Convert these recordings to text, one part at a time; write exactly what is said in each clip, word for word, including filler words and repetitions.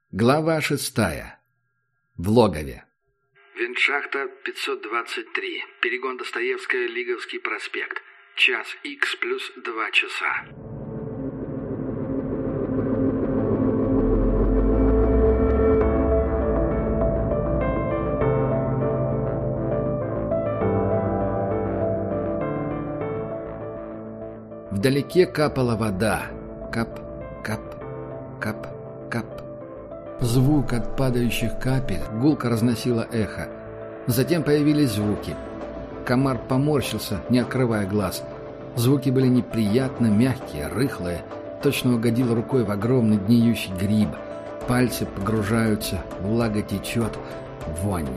Глава шестая. В логове. Виншахта пятьсот двадцать три. Перегон Достоевская, Лиговский проспект. Час икс плюс два часа. Вдалеке капала вода. Кап, кап, кап, кап. Звук от падающих капель гулко разносило эхо. Затем появились звуки. Комар поморщился, не открывая глаз. Звуки были неприятно мягкие, рыхлые. Точно угодил рукой в огромный гниющий гриб. Пальцы погружаются, влага течет. Вонь.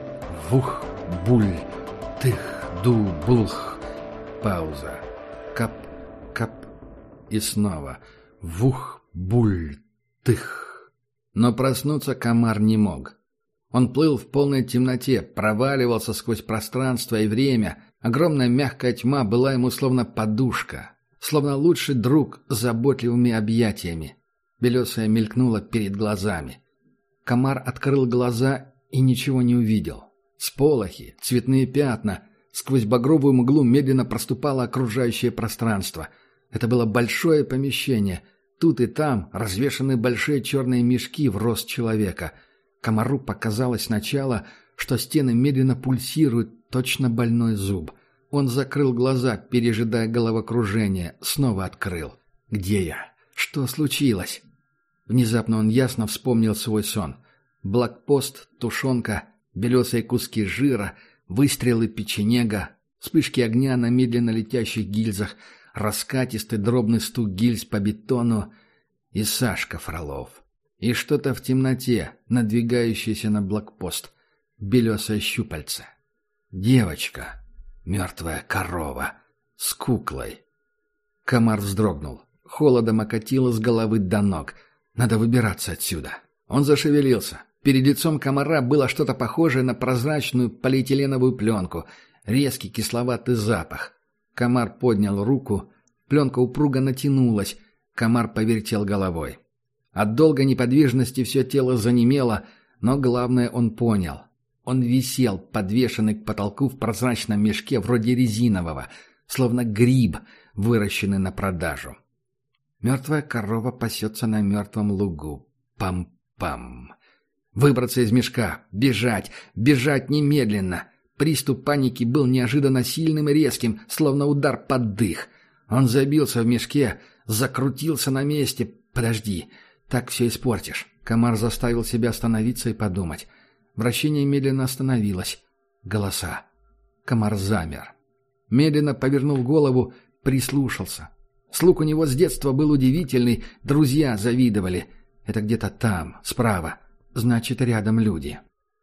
Вух, буль, тых, ду, булх. Пауза. Кап, кап. И снова. Вух, буль, тых. Но проснуться комар не мог. Он плыл в полной темноте, проваливался сквозь пространство и время. Огромная мягкая тьма была ему словно подушка, словно лучший друг с заботливыми объятиями. Белесая мелькнула перед глазами. Комар открыл глаза и ничего не увидел. Сполохи, цветные пятна. Сквозь багровую мглу медленно проступало окружающее пространство. Это было большое помещение. Тут и там развешаны большие черные мешки в рост человека. Комару показалось сначала, что стены медленно пульсируют, точно больной зуб. Он закрыл глаза, пережидая головокружение, снова открыл. «Где я? Что случилось?» Внезапно он ясно вспомнил свой сон. Блокпост, тушенка, белесые куски жира, выстрелы печенега, вспышки огня на медленно летящих гильзах, раскатистый дробный стук гильз по бетону и Сашка Фролов. И что-то в темноте, надвигающееся на блокпост. Белесое щупальце. Девочка. Мертвая корова. С куклой. Комар вздрогнул. Холодом окатило с головы до ног. Надо выбираться отсюда. Он зашевелился. Перед лицом комара было что-то похожее на прозрачную полиэтиленовую пленку. Резкий кисловатый запах. Комар поднял руку, пленка упруго натянулась, комар повертел головой. От долгой неподвижности все тело занемело, но главное он понял. Он висел, подвешенный к потолку в прозрачном мешке вроде резинового, словно гриб, выращенный на продажу. Мертвая корова пасется на мертвом лугу. Пам-пам. Выбраться из мешка, бежать, бежать немедленно. Приступ паники был неожиданно сильным и резким, словно удар под дых. Он забился в мешке, закрутился на месте. «Подожди, так все испортишь». Комар заставил себя остановиться и подумать. Вращение медленно остановилось. Голоса. Комар замер. Медленно повернул голову, прислушался. Слух у него с детства был удивительный, друзья завидовали. Это где-то там, справа. Значит, рядом люди.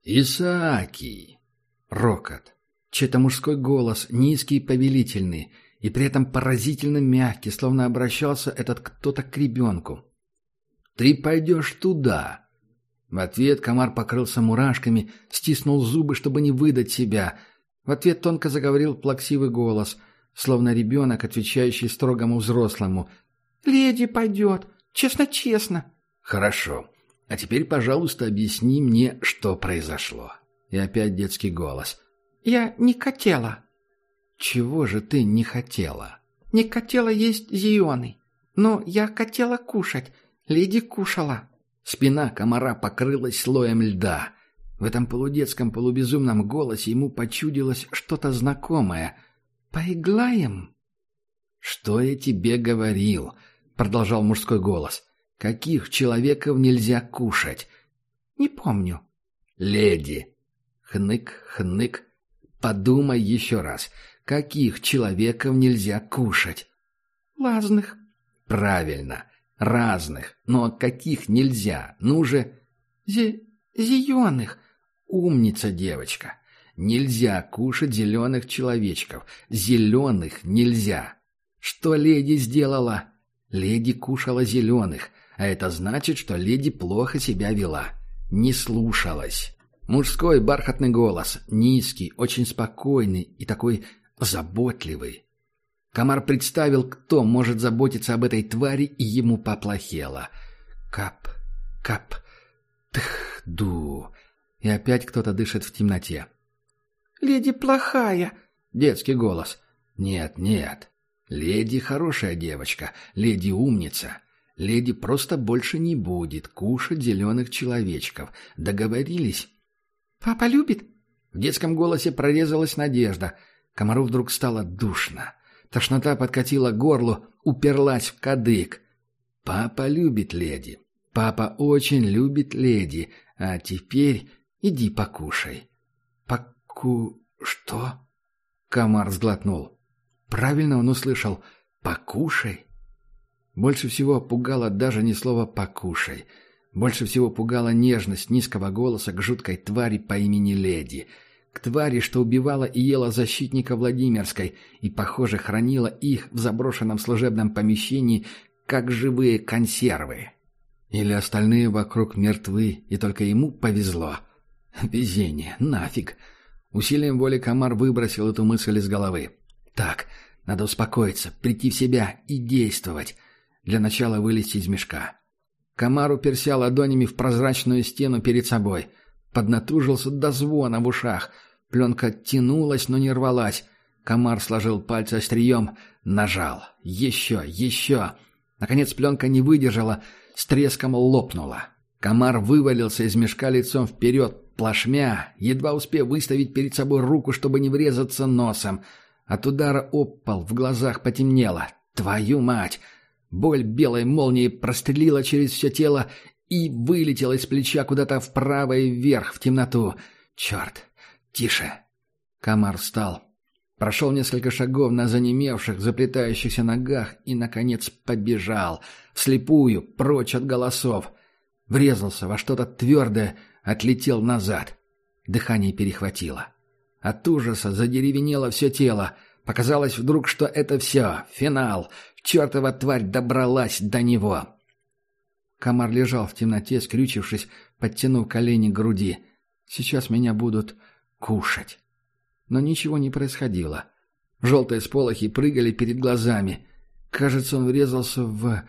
«Исааки!» Рокот. Чей-то мужской голос, низкий и повелительный, и при этом поразительно мягкий, словно обращался этот кто-то к ребенку. «Ты пойдешь туда!» В ответ комар покрылся мурашками, стиснул зубы, чтобы не выдать себя. В ответ тонко заговорил плаксивый голос, словно ребенок, отвечающий строгому взрослому. «Леди пойдет, честно-честно». «Хорошо. А теперь, пожалуйста, объясни мне, что произошло». И опять детский голос. «Я не хотела». «Чего же ты не хотела?» «Не хотела есть зеленый. Но я хотела кушать. Леди кушала». Спина комара покрылась слоем льда. В этом полудетском полубезумном голосе ему почудилось что-то знакомое. «Поиграем?» «Что я тебе говорил?» — продолжал мужской голос. «Каких человеков нельзя кушать?» «Не помню». «Леди». Хнык, хнык. Подумай еще раз. Каких человеков нельзя кушать? Разных. Правильно. Разных. Но каких нельзя? Ну же. Зе... Зеленых. Умница, девочка. Нельзя кушать зеленых человечков. Зеленых нельзя. Что леди сделала? Леди кушала зеленых. А это значит, что леди плохо себя вела. Не слушалась. Мужской бархатный голос, низкий, очень спокойный и такой заботливый. Комар представил, кто может заботиться об этой твари, и ему поплохело. Кап, кап, ду. И опять кто-то дышит в темноте. «Леди плохая!» Детский голос. «Нет, нет. Леди хорошая девочка. Леди умница. Леди просто больше не будет кушать зеленых человечков. Договорились?» «Папа любит?» В детском голосе прорезалась надежда. Комару вдруг стало душно. Тошнота подкатила к горлу, уперлась в кадык. «Папа любит леди. Папа очень любит леди. А теперь иди покушай». «Поку... что?» Комар сглотнул. Правильно он услышал «покушай». Больше всего пугало даже не слово «покушай». Больше всего пугала нежность низкого голоса к жуткой твари по имени Леди. К твари, что убивала и ела защитника Владимирской и, похоже, хранила их в заброшенном служебном помещении, как живые консервы. Или остальные вокруг мертвы, и только ему повезло. Везение, нафиг. Усилием воли Комар выбросил эту мысль из головы. Так, надо успокоиться, прийти в себя и действовать. Для начала вылезти из мешка. Комар уперся ладонями в прозрачную стену перед собой. Поднатужился до звона в ушах. Пленка тянулась, но не рвалась. Комар сложил пальцы острием, нажал. Еще, еще. Наконец пленка не выдержала, с треском лопнула. Комар вывалился из мешка лицом вперед, плашмя, едва успев выставить перед собой руку, чтобы не врезаться носом. От удара об пол в глазах потемнело. Твою мать! Боль белой молнией прострелила через все тело и вылетела из плеча куда-то вправо и вверх в темноту. Черт! Тише! Комар встал. Прошел несколько шагов на занемевших, заплетающихся ногах и, наконец, побежал. Вслепую, прочь от голосов. Врезался во что-то твердое, отлетел назад. Дыхание перехватило. От ужаса задеревенело все тело. Показалось вдруг, что это все, финал. Чертова тварь добралась до него. Комар лежал в темноте, скрючившись, подтянув колени к груди. Сейчас меня будут кушать. Но ничего не происходило. Желтые сполохи прыгали перед глазами. Кажется, он врезался в...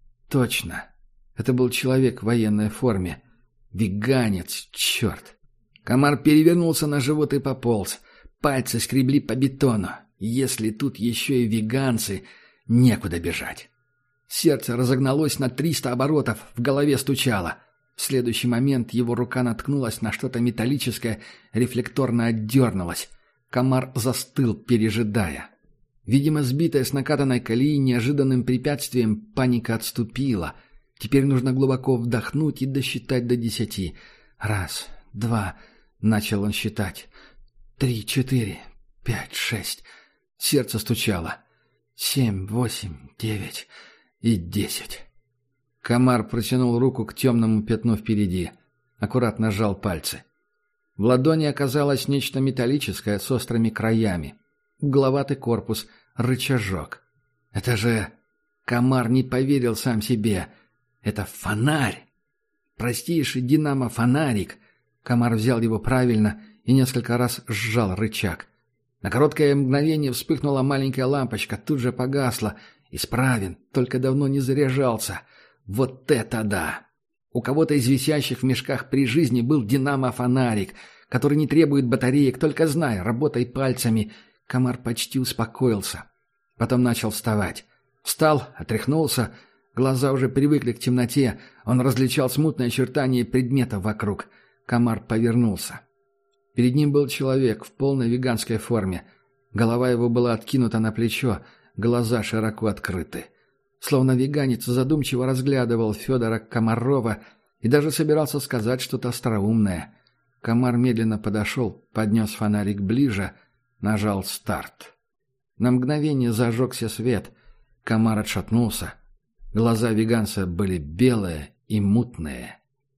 Точно. Это был человек в военной форме. Веганец, черт. Комар перевернулся на живот и пополз. Пальцы скребли по бетону. Если тут еще и веганцы, некуда бежать. Сердце разогналось на триста оборотов, в голове стучало. В следующий момент его рука наткнулась на что-то металлическое, рефлекторно отдернулась. Комар застыл, пережидая. Видимо, сбитая с накатанной колеи неожиданным препятствием, паника отступила. Теперь нужно глубоко вдохнуть и досчитать до десяти. Раз, два, начал он считать. Три, четыре, пять, шесть. Сердце стучало. Семь, восемь, девять и десять. Комар протянул руку к темному пятну впереди. Аккуратно сжал пальцы. В ладони оказалось нечто металлическое с острыми краями. Угловатый корпус, рычажок. Это же... Комар не поверил сам себе. Это фонарь. Простейший динамо-фонарик. Комар взял его правильно и несколько раз сжал рычаг. На короткое мгновение вспыхнула маленькая лампочка, тут же погасла. Исправен, только давно не заряжался. Вот это да! У кого-то из висящих в мешках при жизни был динамо-фонарик, который не требует батареек, только знай, работай пальцами. Комар почти успокоился. Потом начал вставать. Встал, отряхнулся. Глаза уже привыкли к темноте. Он различал смутные очертания предметов вокруг. Комар повернулся. Перед ним был человек в полной веганской форме. Голова его была откинута на плечо, глаза широко открыты. Словно веганец задумчиво разглядывал Федора Комарова и даже собирался сказать что-то остроумное. Комар медленно подошел, поднес фонарик ближе, нажал старт. На мгновение зажегся свет. Комар отшатнулся. Глаза веганца были белые и мутные,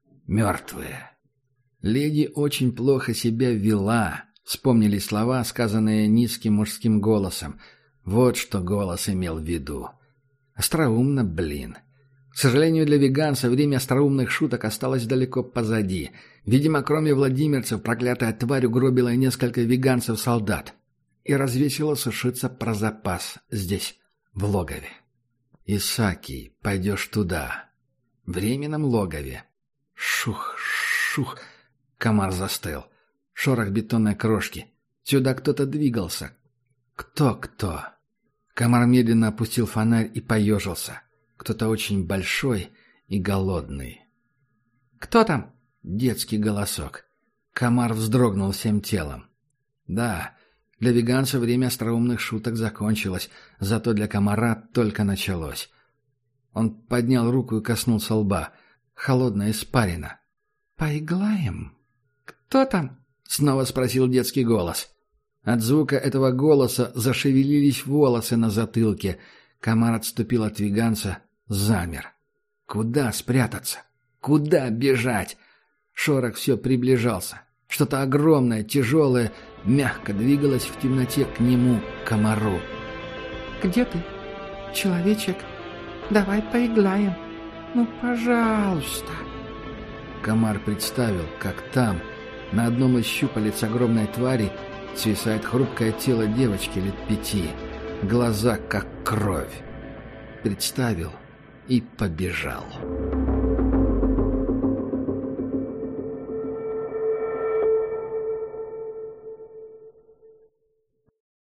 мертвые. Леди очень плохо себя вела, вспомнили слова, сказанные низким мужским голосом. Вот что голос имел в виду. Остроумно, блин. К сожалению для веганца, время остроумных шуток осталось далеко позади. Видимо, кроме владимирцев, проклятая тварь угробила несколько веганцев-солдат и развесила сушиться про запас здесь, в логове. Исаки, пойдешь туда. Временном логове. Шух, Шух! Комар застыл. Шорох бетонной крошки. Сюда кто-то двигался. Кто-кто? Комар медленно опустил фонарь и поежился. Кто-то очень большой и голодный. «Кто там?» Детский голосок. Комар вздрогнул всем телом. Да, для веганца время остроумных шуток закончилось, зато для комара только началось. Он поднял руку и коснулся лба. Холодная испарина. «Поиглаем?» «Кто там?» — снова спросил детский голос. От звука этого голоса зашевелились волосы на затылке. Комар отступил от веганца, замер. Куда спрятаться? Куда бежать? Шорох все приближался. Что-то огромное, тяжелое, мягко двигалось в темноте к нему, комару. «Где ты, человечек? Давай поиглаем. Ну, пожалуйста». Комар представил, как там, на одном из щупалец огромной твари, свисает хрупкое тело девочки лет пяти, глаза как кровь. Представил и побежал.